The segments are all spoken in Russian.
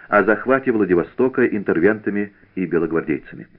о захвате Владивостока интервентами и белогвардейцами.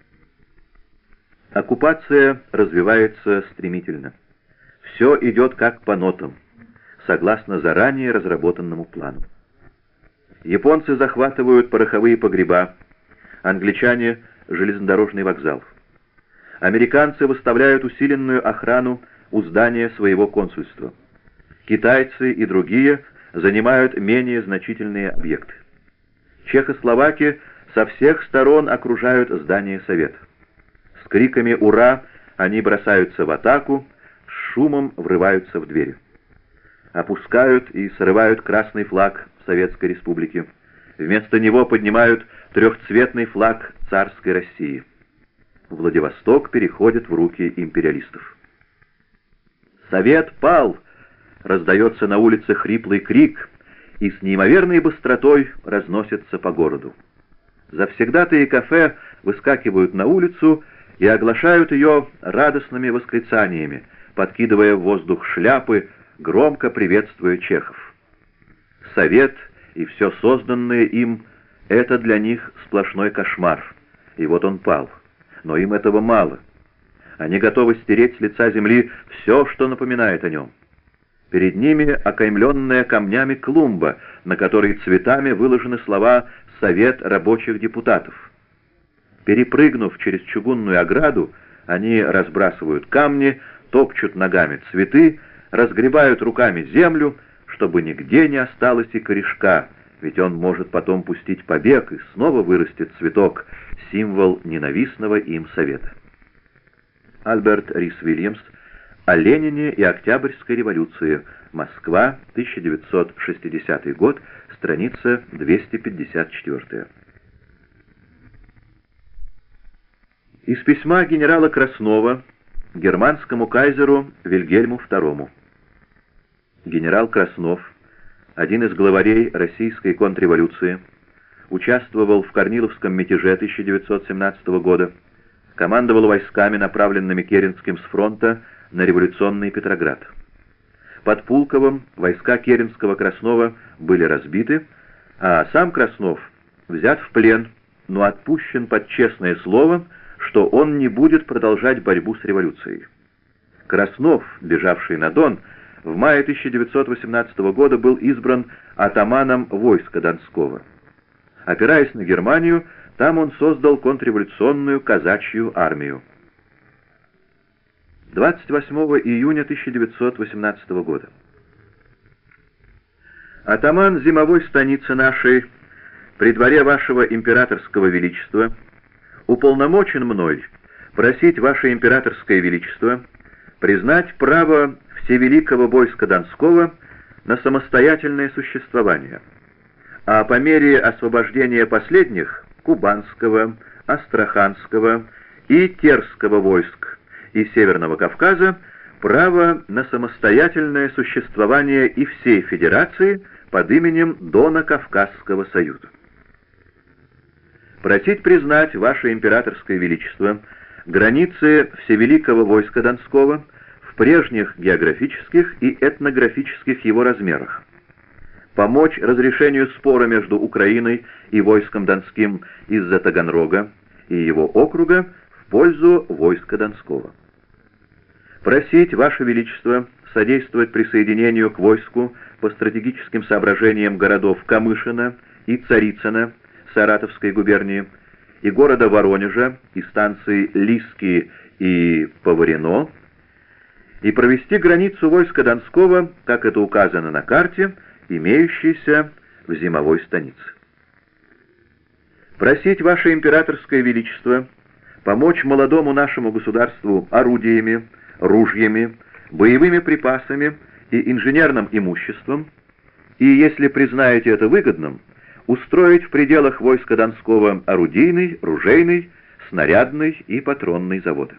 Оккупация развивается стремительно. Все идет как по нотам, согласно заранее разработанному плану. Японцы захватывают пороховые погреба, англичане — железнодорожный вокзал. Американцы выставляют усиленную охрану у здания своего консульства. Китайцы и другие занимают менее значительные объекты. Чехословаки со всех сторон окружают здание Совета. С криками «Ура!» они бросаются в атаку, с шумом врываются в двери. Опускают и срывают красный флаг Советской Республики. Вместо него поднимают трехцветный флаг царской России. Владивосток переходит в руки империалистов. «Совет пал!» — раздается на улице хриплый крик, и с неимоверной быстротой разносится по городу. Завсегдатаи кафе выскакивают на улицу и оглашают ее радостными восклицаниями, подкидывая в воздух шляпы, громко приветствуя чехов. Совет и все созданное им — это для них сплошной кошмар, и вот он пал. Но им этого мало. Они готовы стереть с лица земли все, что напоминает о нем. Перед ними окаймленная камнями клумба, на которой цветами выложены слова «Совет рабочих депутатов». Перепрыгнув через чугунную ограду, они разбрасывают камни, топчут ногами цветы, разгребают руками землю, чтобы нигде не осталось и корешка, ведь он может потом пустить побег, и снова вырастет цветок, символ ненавистного им Совета. Альберт Рис Вильямс. О Ленине и Октябрьской революции. Москва, 1960 год, страница 254. Из письма генерала Краснова германскому кайзеру Вильгельму II. Генерал Краснов, один из главарей российской контрреволюции, участвовал в Корниловском мятеже 1917 года, командовал войсками, направленными Керенским с фронта на революционный Петроград. Под Пулковым войска Керенского-Краснова были разбиты, а сам Краснов взят в плен, но отпущен под честное слово, что он не будет продолжать борьбу с революцией. Краснов, бежавший на Дон, в мае 1918 года был избран атаманом войска Донского. Опираясь на Германию, там он создал контрреволюционную казачью армию. 28 июня 1918 года. Атаман зимовой станицы нашей, при дворе вашего императорского величества, уполномочен мной просить ваше императорское величество признать право Всевеликого войска Донского на самостоятельное существование, а по мере освобождения последних Кубанского, Астраханского и Терского войск и Северного Кавказа право на самостоятельное существование и всей Федерации под именем Дона-Кавказского союза. Просить признать ваше императорское величество границы Всевеликого войска Донского в прежних географических и этнографических его размерах, помочь разрешению спора между Украиной и войском Донским из-за Таганрога и его округа в пользу войска Донского. Просить Ваше Величество содействовать присоединению к войску по стратегическим соображениям городов Камышина и Царицына Саратовской губернии и города Воронежа и станций Лиски и Поварино, и провести границу войска Донского, как это указано на карте, имеющейся в зимовой станице. Просить Ваше Императорское Величество помочь молодому нашему государству орудиями, ружьями, боевыми припасами и инженерным имуществом, и, если признаете это выгодным, устроить в пределах войска Донского орудийный, ружейный, снарядный и патронный заводы.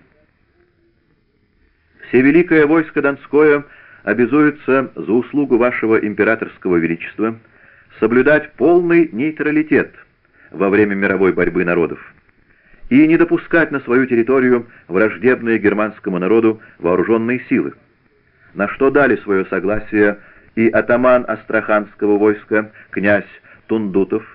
Всевеликое войско Донское обязуется за услугу Вашего Императорского Величества соблюдать полный нейтралитет во время мировой борьбы народов и не допускать на свою территорию враждебные германскому народу вооруженные силы, на что дали свое согласие и атаман Астраханского войска князь Тундутов,